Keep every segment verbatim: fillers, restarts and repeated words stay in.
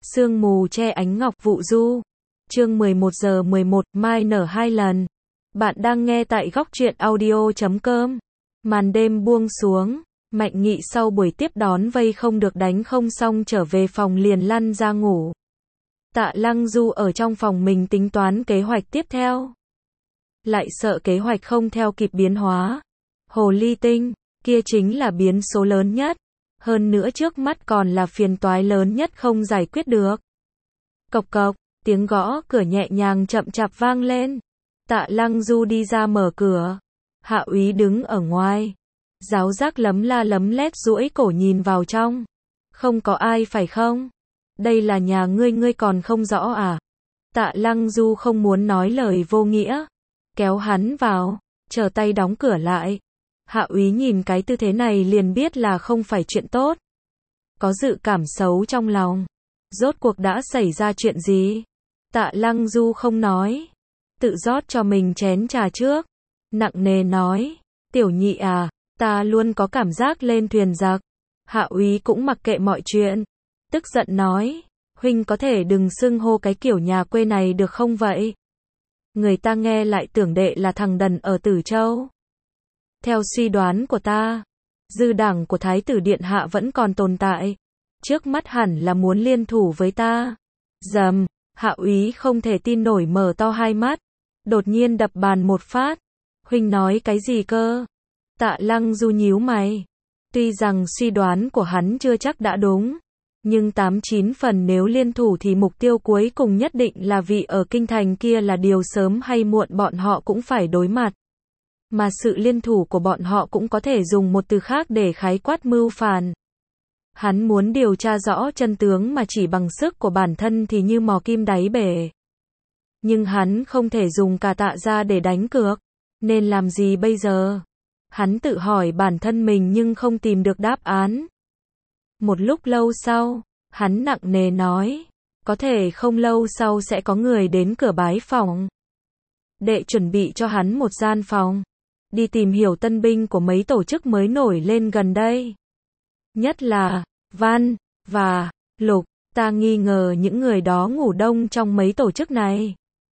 Sương mù che ánh ngọc vụ du. Chương mười một giờ mười một, mai nở hai lần. Bạn đang nghe tại góc truyện audio chấm com. Màn đêm buông xuống, Mạnh Nghị sau buổi tiếp đón vây không được đánh không xong trở về phòng liền lăn ra ngủ. Tạ Lăng Du ở trong phòng mình tính toán kế hoạch tiếp theo. Lại sợ kế hoạch không theo kịp biến hóa. Hồ ly tinh, kia chính là biến số lớn nhất. Hơn nữa trước mắt còn là phiền toái lớn nhất không giải quyết được. Cộc cộc, tiếng gõ cửa nhẹ nhàng chậm chạp vang lên. Tạ Lăng Du đi ra mở cửa. Hạ úy đứng ở ngoài. Giáo giác lấm la lấm lét duỗi cổ nhìn vào trong. Không có ai phải không? Đây là nhà ngươi ngươi còn không rõ à? Tạ Lăng Du không muốn nói lời vô nghĩa. Kéo hắn vào, chờ tay đóng cửa lại. Hạ úy nhìn cái tư thế này liền biết là không phải chuyện tốt. Có dự cảm xấu trong lòng. Rốt cuộc đã xảy ra chuyện gì? Tạ Lăng Du không nói. Tự rót cho mình chén trà trước. Nặng nề nói. Tiểu Nhị à, ta luôn có cảm giác lên thuyền giặc. Hạ úy cũng mặc kệ mọi chuyện. Tức giận nói. Huynh có thể đừng xưng hô cái kiểu nhà quê này được không vậy? Người ta nghe lại tưởng đệ là thằng đần ở Tử Châu. Theo suy đoán của ta, dư đảng của Thái tử Điện Hạ vẫn còn tồn tại. Trước mắt hẳn là muốn liên thủ với ta. Dầm, Hạ úy không thể tin nổi mở to hai mắt. Đột nhiên đập bàn một phát. Huynh nói cái gì cơ? Tạ Lăng Du nhíu mày. Tuy rằng suy đoán của hắn chưa chắc đã đúng. Nhưng tám chín phần nếu liên thủ thì mục tiêu cuối cùng nhất định là vị ở kinh thành kia là điều sớm hay muộn bọn họ cũng phải đối mặt. Mà sự liên thủ của bọn họ cũng có thể dùng một từ khác để khái quát mưu phản. Hắn muốn điều tra rõ chân tướng mà chỉ bằng sức của bản thân thì như mò kim đáy bể. Nhưng hắn không thể dùng cả Tạ ra để đánh cược. Nên làm gì bây giờ? Hắn tự hỏi bản thân mình nhưng không tìm được đáp án. Một lúc lâu sau, hắn nặng nề nói. Có thể không lâu sau sẽ có người đến cửa bái phòng. Đệ chuẩn bị cho hắn một gian phòng. Đi tìm hiểu tân binh của mấy tổ chức mới nổi lên gần đây. Nhất là Văn và Lục. Ta nghi ngờ những người đó ngủ đông trong mấy tổ chức này.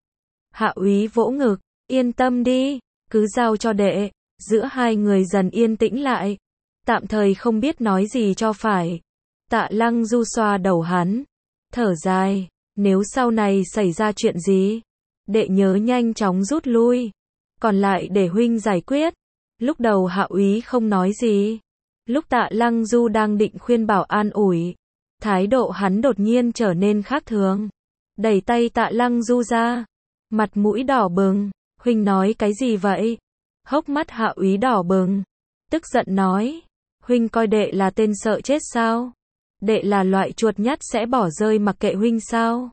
Hạ úy vỗ ngực. Yên tâm đi. Cứ giao cho đệ. Giữa hai người dần yên tĩnh lại. Tạm thời không biết nói gì cho phải. Tạ Lăng Du xoa đầu hắn. Thở dài. Nếu sau này xảy ra chuyện gì, đệ nhớ nhanh chóng rút lui. Còn lại để huynh giải quyết. Lúc đầu Hạ úy không nói gì. Lúc Tạ Lăng Du đang định khuyên bảo an ủi, thái độ hắn đột nhiên trở nên khác thường. Đẩy tay Tạ Lăng Du ra. Mặt mũi đỏ bừng. Huynh nói cái gì vậy? Hốc mắt Hạ úy đỏ bừng. Tức giận nói. Huynh coi đệ là tên sợ chết sao? Đệ là loại chuột nhắt sẽ bỏ rơi mặc kệ huynh sao?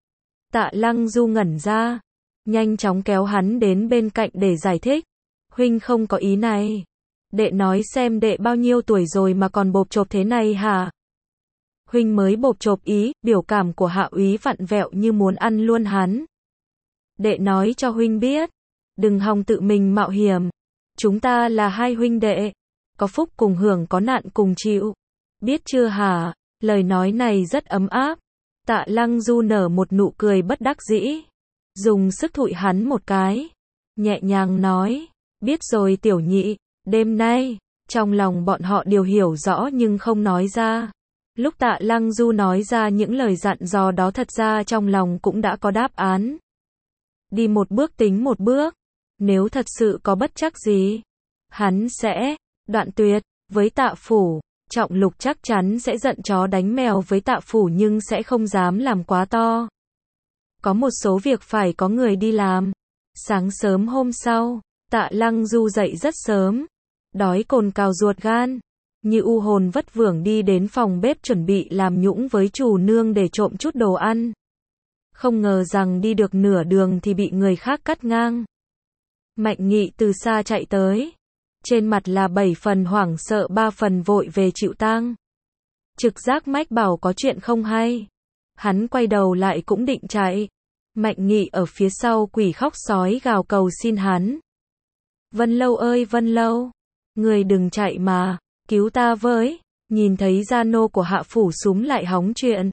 Tạ Lăng Du ngẩn ra. Nhanh chóng kéo hắn đến bên cạnh để giải thích. Huynh không có ý này. Đệ nói xem đệ bao nhiêu tuổi rồi mà còn bộp chộp thế này hả? Huynh mới bộp chộp ý, biểu cảm của Hạ úy vặn vẹo như muốn ăn luôn hắn. Đệ nói cho huynh biết. Đừng hòng tự mình mạo hiểm. Chúng ta là hai huynh đệ. Có phúc cùng hưởng có nạn cùng chịu. Biết chưa hả? Lời nói này rất ấm áp. Tạ Lăng Du nở một nụ cười bất đắc dĩ. Dùng sức thụi hắn một cái. Nhẹ nhàng nói. Biết rồi Tiểu Nhị. Đêm nay, trong lòng bọn họ đều hiểu rõ nhưng không nói ra. Lúc Tạ Lăng Du nói ra những lời dặn dò đó thật ra trong lòng cũng đã có đáp án. Đi một bước tính một bước. Nếu thật sự có bất trắc gì, hắn sẽ đoạn tuyệt với Tạ phủ. Trọng Lục chắc chắn sẽ giận chó đánh mèo với Tạ phủ nhưng sẽ không dám làm quá to. Có một số việc phải có người đi làm. Sáng sớm hôm sau, Tạ Lăng Du dậy rất sớm. Đói cồn cào ruột gan. Như u hồn vất vưởng đi đến phòng bếp chuẩn bị làm nhũng với chủ nương để trộm chút đồ ăn. Không ngờ rằng đi được nửa đường thì bị người khác cắt ngang. Mạnh Nghị từ xa chạy tới. Trên mặt là bảy phần hoảng sợ ba phần vội về chịu tang. Trực giác mách bảo có chuyện không hay. Hắn quay đầu lại cũng định chạy. Mạnh Nghị ở phía sau quỷ khóc sói gào cầu xin hắn. Vân Lâu ơi Vân Lâu, người đừng chạy mà, cứu ta với. Nhìn thấy gia nô của Hạ phủ súm lại hóng chuyện.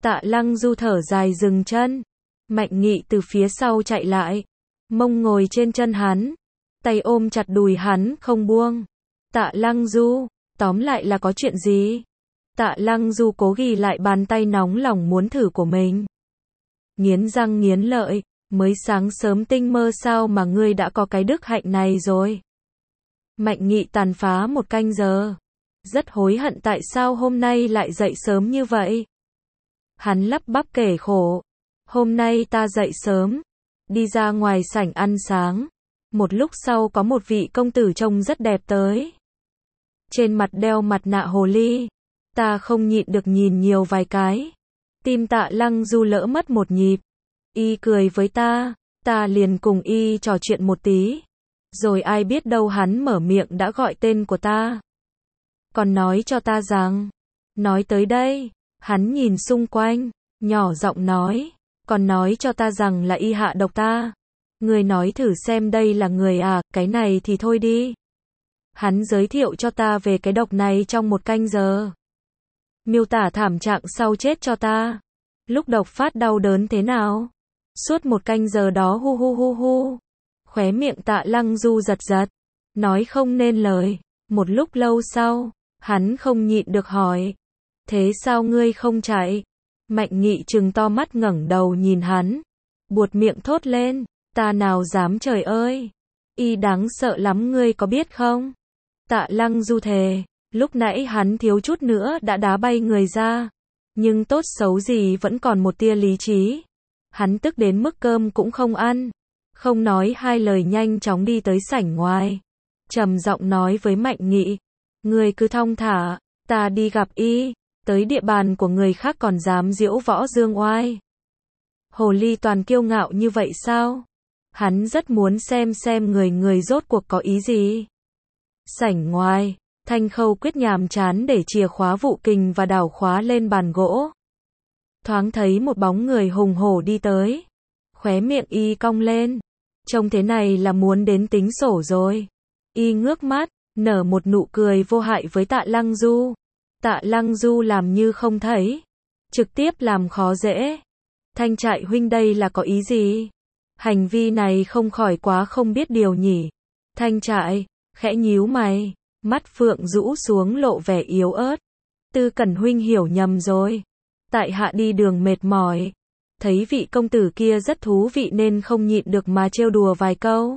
Tạ Lăng Du thở dài dừng chân. Mạnh Nghị từ phía sau chạy lại. Mông ngồi trên chân hắn. Tay ôm chặt đùi hắn không buông. Tạ Lăng Du, tóm lại là có chuyện gì? Tạ Lăng Du cố ghi lại bàn tay nóng lòng muốn thử của mình. Nghiến răng nghiến lợi, mới sáng sớm tinh mơ sao mà ngươi đã có cái đức hạnh này rồi. Mạnh Nghị tàn phá một canh giờ. Rất hối hận tại sao hôm nay lại dậy sớm như vậy. Hắn lắp bắp kể khổ. Hôm nay ta dậy sớm. Đi ra ngoài sảnh ăn sáng. Một lúc sau có một vị công tử trông rất đẹp tới. Trên mặt đeo mặt nạ hồ ly. Ta không nhịn được nhìn nhiều vài cái. Tim Tạ Lăng Du lỡ mất một nhịp. Y cười với ta. Ta liền cùng y trò chuyện một tí. Rồi ai biết đâu hắn mở miệng đã gọi tên của ta. Còn nói cho ta rằng. Nói tới đây. Hắn nhìn xung quanh. Nhỏ giọng nói. Còn nói cho ta rằng là y hạ độc ta. Người nói thử xem đây là người à, cái này thì thôi đi. Hắn giới thiệu cho ta về cái độc này trong một canh giờ. Miêu tả thảm trạng sau chết cho ta. Lúc độc phát đau đớn thế nào. Suốt một canh giờ đó hu hu hu hu. Khóe miệng Tạ Lăng Du giật giật. Nói không nên lời. Một lúc lâu sau, hắn không nhịn được hỏi. Thế sao ngươi không chạy? Mạnh Nghị trừng to mắt ngẩng đầu nhìn hắn. Buột miệng thốt lên. Ta nào dám trời ơi. Y đáng sợ lắm ngươi có biết không? Tạ Lăng Du thề. Lúc nãy hắn thiếu chút nữa đã đá bay người ra. Nhưng tốt xấu gì vẫn còn một tia lý trí. Hắn tức đến mức cơm cũng không ăn. Không nói hai lời nhanh chóng đi tới sảnh ngoài. Trầm giọng nói với Mạnh Nghị. Ngươi cứ thong thả. Ta đi gặp y. Tới địa bàn của người khác còn dám diễu võ dương oai. Hồ ly toàn kiêu ngạo như vậy sao? Hắn rất muốn xem xem người người rốt cuộc có ý gì. Sảnh ngoài. Thanh Khâu Quyết nhàm chán để chìa khóa vụ kình và đảo khóa lên bàn gỗ. Thoáng thấy một bóng người hùng hổ đi tới. Khóe miệng y cong lên. Trông thế này là muốn đến tính sổ rồi. Y ngước mắt, nở một nụ cười vô hại với Tạ Lăng Du. Tạ Lăng Du làm như không thấy. Trực tiếp làm khó dễ. Thanh Trại huynh đây là có ý gì? Hành vi này không khỏi quá không biết điều nhỉ. Thanh Trại, khẽ nhíu mày. Mắt phượng rũ xuống lộ vẻ yếu ớt. Tư Cẩn huynh hiểu nhầm rồi. Tại hạ đi đường mệt mỏi. Thấy vị công tử kia rất thú vị nên không nhịn được mà trêu đùa vài câu.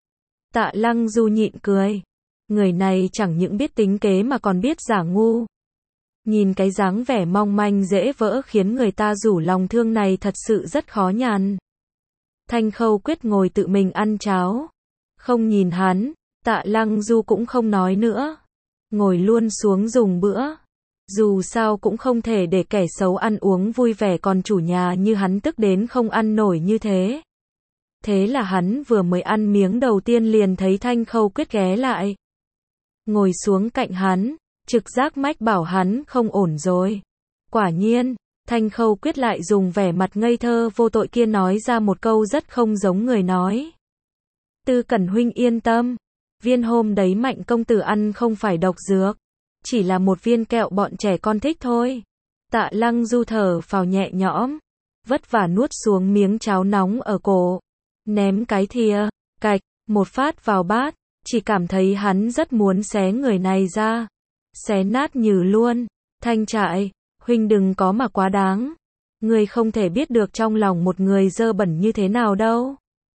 Tạ Lăng Du nhịn cười. Người này chẳng những biết tính kế mà còn biết giả ngu. Nhìn cái dáng vẻ mong manh dễ vỡ khiến người ta rủ lòng thương này thật sự rất khó nhằn. Thanh Khâu Quyết ngồi tự mình ăn cháo. Không nhìn hắn. Tạ Lăng Du cũng không nói nữa. Ngồi luôn xuống dùng bữa. Dù sao cũng không thể để kẻ xấu ăn uống vui vẻ còn chủ nhà như hắn tức đến không ăn nổi như thế. Thế là hắn vừa mới ăn miếng đầu tiên liền thấy Thanh Khâu Quyết ghé lại. Ngồi xuống cạnh hắn, trực giác mách bảo hắn không ổn rồi. Quả nhiên, Thanh Khâu Quyết lại dùng vẻ mặt ngây thơ vô tội kia nói ra một câu rất không giống người nói. Tư Cẩn huynh yên tâm. Viên hôm đấy Mạnh công tử ăn không phải độc dược. Chỉ là một viên kẹo bọn trẻ con thích thôi. Tạ Lăng Du thở phào nhẹ nhõm. Vất vả nuốt xuống miếng cháo nóng ở cổ. Ném cái thìa, cạch, một phát vào bát. Chỉ cảm thấy hắn rất muốn xé người này ra. Xé nát nhừ luôn. Thanh Trại, huynh đừng có mà quá đáng. Ngươi không thể biết được trong lòng một người dơ bẩn như thế nào đâu.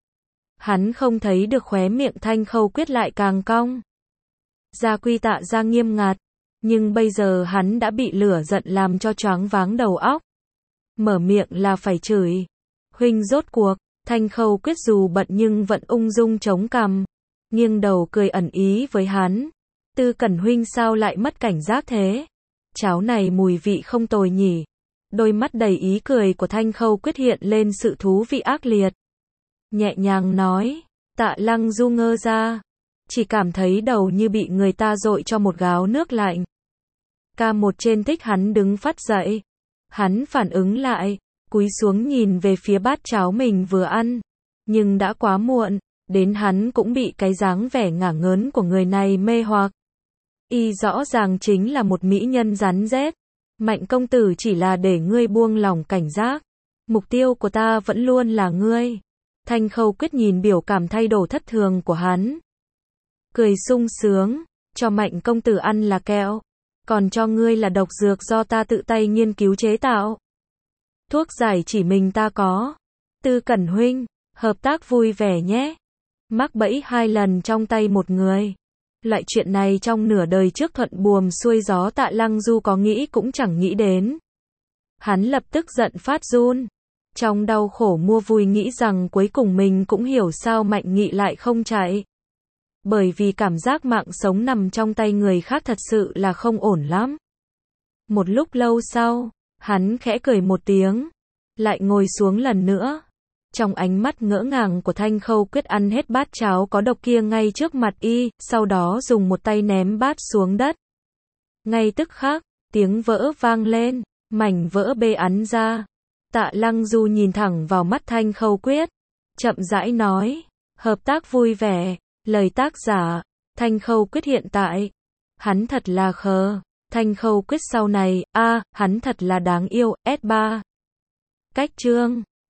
Hắn không thấy được khóe miệng Thanh Khâu Quyết lại càng cong. Gia quy Tạ ra nghiêm ngặt. Nhưng bây giờ hắn đã bị lửa giận làm cho choáng váng đầu óc. Mở miệng là phải chửi. Huynh rốt cuộc. Thanh Khâu Quyết dù bận nhưng vẫn ung dung chống cằm. Nghiêng đầu cười ẩn ý với hắn. Tư Cẩn huynh sao lại mất cảnh giác thế? Cháo này mùi vị không tồi nhỉ. Đôi mắt đầy ý cười của Thanh Khâu Quyết hiện lên sự thú vị ác liệt. Nhẹ nhàng nói. Tạ Lăng Du ngơ ra. Chỉ cảm thấy đầu như bị người ta dội cho một gáo nước lạnh. Ca một trên thích hắn đứng phát dậy. Hắn phản ứng lại. Cúi xuống nhìn về phía bát cháo mình vừa ăn. Nhưng đã quá muộn. Đến hắn cũng bị cái dáng vẻ ngả ngớn của người này mê hoặc. Y rõ ràng chính là một mỹ nhân rắn rết. Mạnh công tử chỉ là để ngươi buông lòng cảnh giác. Mục tiêu của ta vẫn luôn là ngươi. Thanh Khâu Quyết nhìn biểu cảm thay đổi thất thường của hắn. Cười sung sướng, cho Mạnh công tử ăn là kẹo. Còn cho ngươi là độc dược do ta tự tay nghiên cứu chế tạo. Thuốc giải chỉ mình ta có. Tư Cẩn huynh, hợp tác vui vẻ nhé. Mắc bẫy hai lần trong tay một người. Loại chuyện này trong nửa đời trước thuận buồm xuôi gió Tạ Lăng Du có nghĩ cũng chẳng nghĩ đến. Hắn lập tức giận phát run. Trong đau khổ mua vui nghĩ rằng cuối cùng mình cũng hiểu sao Mạnh Nghị lại không chạy. Bởi vì cảm giác mạng sống nằm trong tay người khác thật sự là không ổn lắm. Một lúc lâu sau, hắn khẽ cười một tiếng, lại ngồi xuống lần nữa. Trong ánh mắt ngỡ ngàng của Thanh Khâu Quyết ăn hết bát cháo có độc kia ngay trước mặt y, sau đó dùng một tay ném bát xuống đất. Ngay tức khắc, tiếng vỡ vang lên, mảnh vỡ bê ắn ra. Tạ Lăng Du nhìn thẳng vào mắt Thanh Khâu Quyết, chậm rãi nói, hợp tác vui vẻ, lời tác giả, Thanh Khâu Quyết hiện tại. Hắn thật là khờ, Thanh Khâu Quyết sau này, a, à, hắn thật là đáng yêu, S ba. Cách chương